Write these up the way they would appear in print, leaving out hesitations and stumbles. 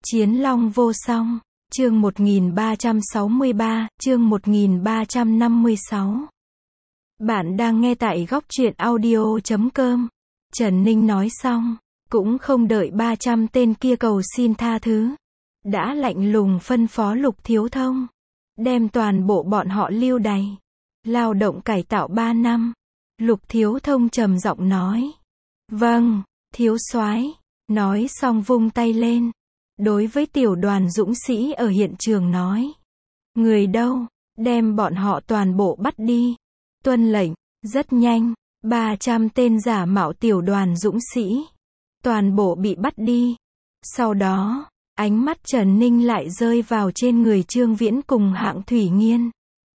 Chiến long vô song, chương 1363, chương 1356. Bạn đang nghe tại góc truyện audio.com. Trần Ninh nói xong, cũng không đợi 300 tên kia cầu xin tha thứ. Đã lạnh lùng phân phó Lục Thiếu Thông, đem toàn bộ bọn họ lưu đày, lao động cải tạo 3 năm. Lục Thiếu Thông trầm giọng nói. Vâng, thiếu soái. Nói xong vung tay lên. Đối với tiểu đoàn dũng sĩ ở hiện trường nói. Người đâu, đem bọn họ toàn bộ bắt đi. Tuân lệnh. Rất nhanh, 300 tên giả mạo tiểu đoàn dũng sĩ toàn bộ bị bắt đi. Sau đó, ánh mắt Trần Ninh lại rơi vào trên người Trương Viễn cùng Hạng Thủy Nghiên.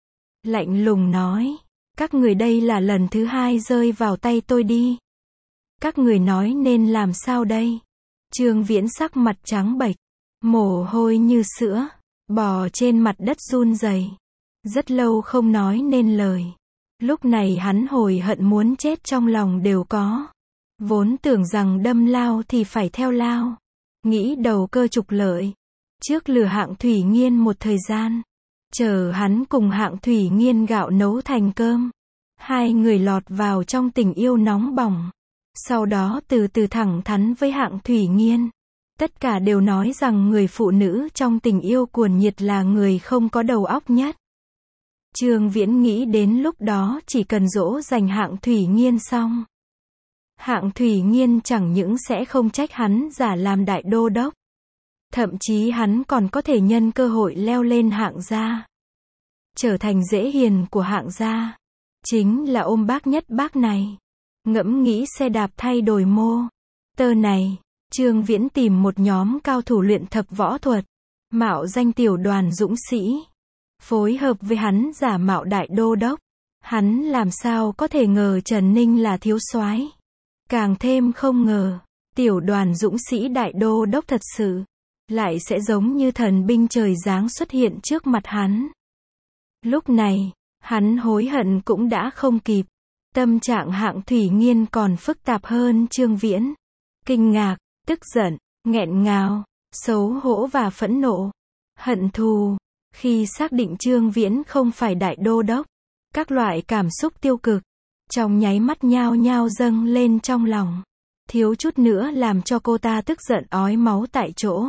Lạnh lùng nói, các người đây là lần thứ 2 rơi vào tay tôi đi. Các người nói nên làm sao đây? Trương Viễn sắc mặt trắng bệch, mồ hôi như sữa, bò trên mặt đất run rẩy, rất lâu không nói nên lời. Lúc này hắn hối hận muốn chết trong lòng đều có. Vốn tưởng rằng đâm lao thì phải theo lao, nghĩ đầu cơ trục lợi. Trước lừa Hạng Thủy Nghiên một thời gian, chờ hắn cùng Hạng Thủy Nghiên gạo nấu thành cơm, hai người lọt vào trong tình yêu nóng bỏng. Sau đó từ từ thẳng thắn với Hạng Thủy Nghiên. Tất cả đều nói rằng người phụ nữ trong tình yêu cuồng nhiệt là người không có đầu óc nhất. Trương Viễn nghĩ đến lúc đó chỉ cần dỗ dành Hạng Thủy Nghiên xong, Hạng Thủy Nghiên chẳng những sẽ không trách hắn giả làm đại đô đốc, thậm chí hắn còn có thể nhân cơ hội leo lên Hạng gia, trở thành dễ hiền của Hạng gia. Chính là ôm bác nhất bác này. Ngẫm nghĩ xe đạp thay đổi mô tơ này, Trương Viễn tìm một nhóm cao thủ luyện thập võ thuật, mạo danh tiểu đoàn dũng sĩ, phối hợp với hắn giả mạo đại đô đốc. Hắn làm sao có thể ngờ Trần Ninh là thiếu soái, càng thêm không ngờ, tiểu đoàn dũng sĩ đại đô đốc thật sự lại sẽ giống như thần binh trời giáng xuất hiện trước mặt hắn. Lúc này, hắn hối hận cũng đã không kịp. Tâm trạng Hạng Thủy Nghiên còn phức tạp hơn Trương Viễn. Kinh ngạc, tức giận, nghẹn ngào, xấu hổ và phẫn nộ, hận thù. Khi xác định Trương Viễn không phải đại đô đốc, các loại cảm xúc tiêu cực trong nháy mắt nhao nhao dâng lên trong lòng, thiếu chút nữa làm cho cô ta tức giận ói máu tại chỗ.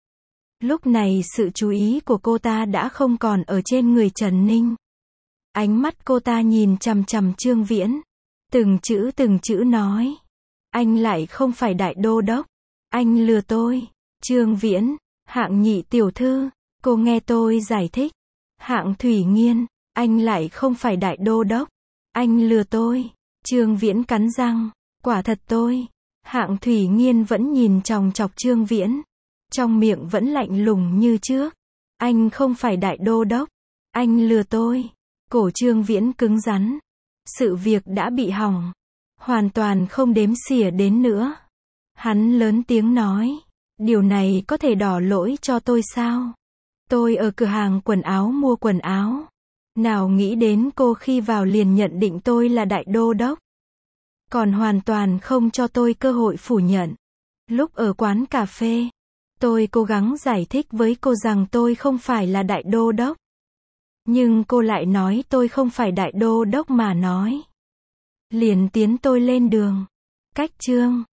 Lúc này sự chú ý của cô ta đã không còn ở trên người Trần Ninh. Ánh mắt cô ta nhìn chằm chằm Trương Viễn, từng chữ nói. Anh lại không phải đại đô đốc. Anh lừa tôi. Trương Viễn, Hạng nhị tiểu thư, cô nghe tôi giải thích. Hạng Thủy Nghiên, anh lại không phải đại đô đốc. Anh lừa tôi. Trương Viễn cắn răng, quả thật tôi. Hạng Thủy Nghiên vẫn nhìn chòng chọc Trương Viễn, trong miệng vẫn lạnh lùng như trước. Anh không phải đại đô đốc. Anh lừa tôi. Cổ Trương Viễn cứng rắn. Sự việc đã bị hỏng, hoàn toàn không đếm xỉa đến nữa. Hắn lớn tiếng nói, điều này có thể đổ lỗi cho tôi sao? Tôi ở cửa hàng quần áo mua quần áo. Nào nghĩ đến cô khi vào liền nhận định tôi là đại đô đốc. Còn hoàn toàn không cho tôi cơ hội phủ nhận. Lúc ở quán cà phê, tôi cố gắng giải thích với cô rằng tôi không phải là đại đô đốc. Nhưng cô lại nói tôi không phải đại đô đốc mà nói. Liền tiến tôi lên đường. Cách Trương